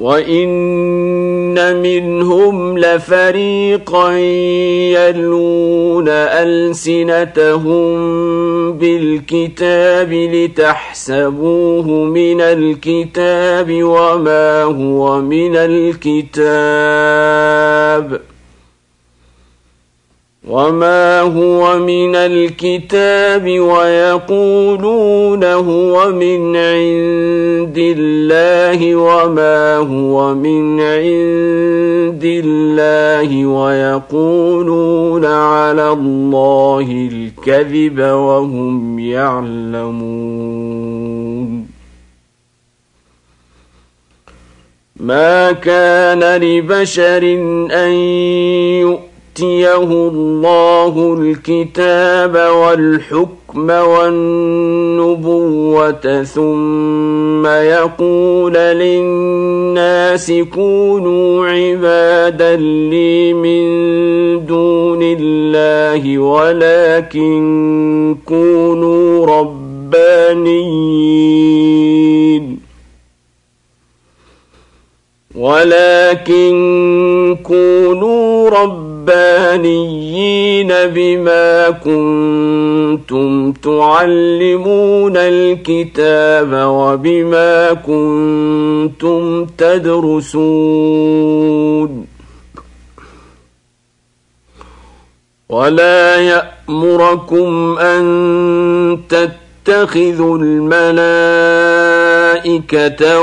وإن منهم لفريقا يلوون ألسنتهم بالكتاب لتحسبوه من الكتاب وما هو من الكتاب ويقولون هو من عند الله وما هو من عند الله ويقولون على الله الكذب وهم يعلمون. ما كان لبشر أن يؤتيه الله الكتاب والحكم والنبوة ثم يقول للناس كونوا عبادا لي من دون الله ولكن كونوا ربانيين بما كنتم تعلمون الكتاب وبما كنتم تدرسون. ولا يأمركم أن تتخذوا الملائكة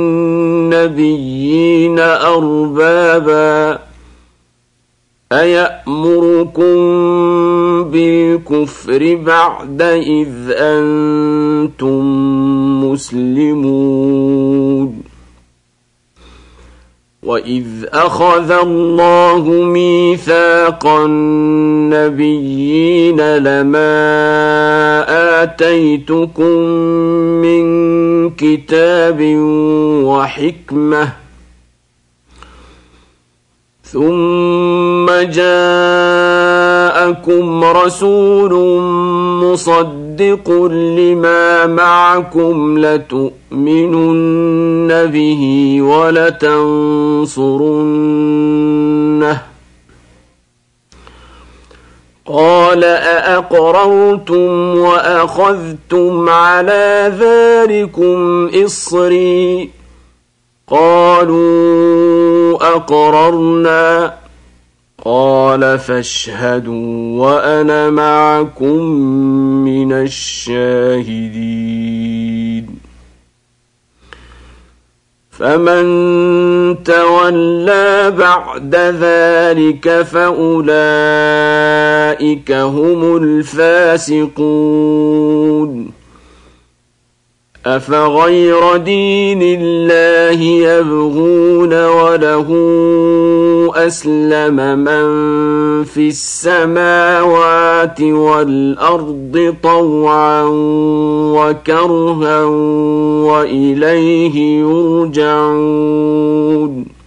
والنبيين أربابا أيأمركم بالكفر بعد إذ أنتم مسلمون. وإذ أخذ الله ميثاق النبيين لما آتيتكم من كتاب وحكمة ثم جاءكم رسول مصدق لما معكم لتؤمنن به ولتنصرنه قال أأقررتم وأخذتم على ذلكم إصري قالوا أقررنا قال فاشهدوا وأنا معكم من الشاهدين. فمن تولى بعد ذلك فأولئك هم الفاسقون. أفغير دين الله يبغون وله أسلم من في السماوات والأرض طوعا وكرها وإليه يرجعون.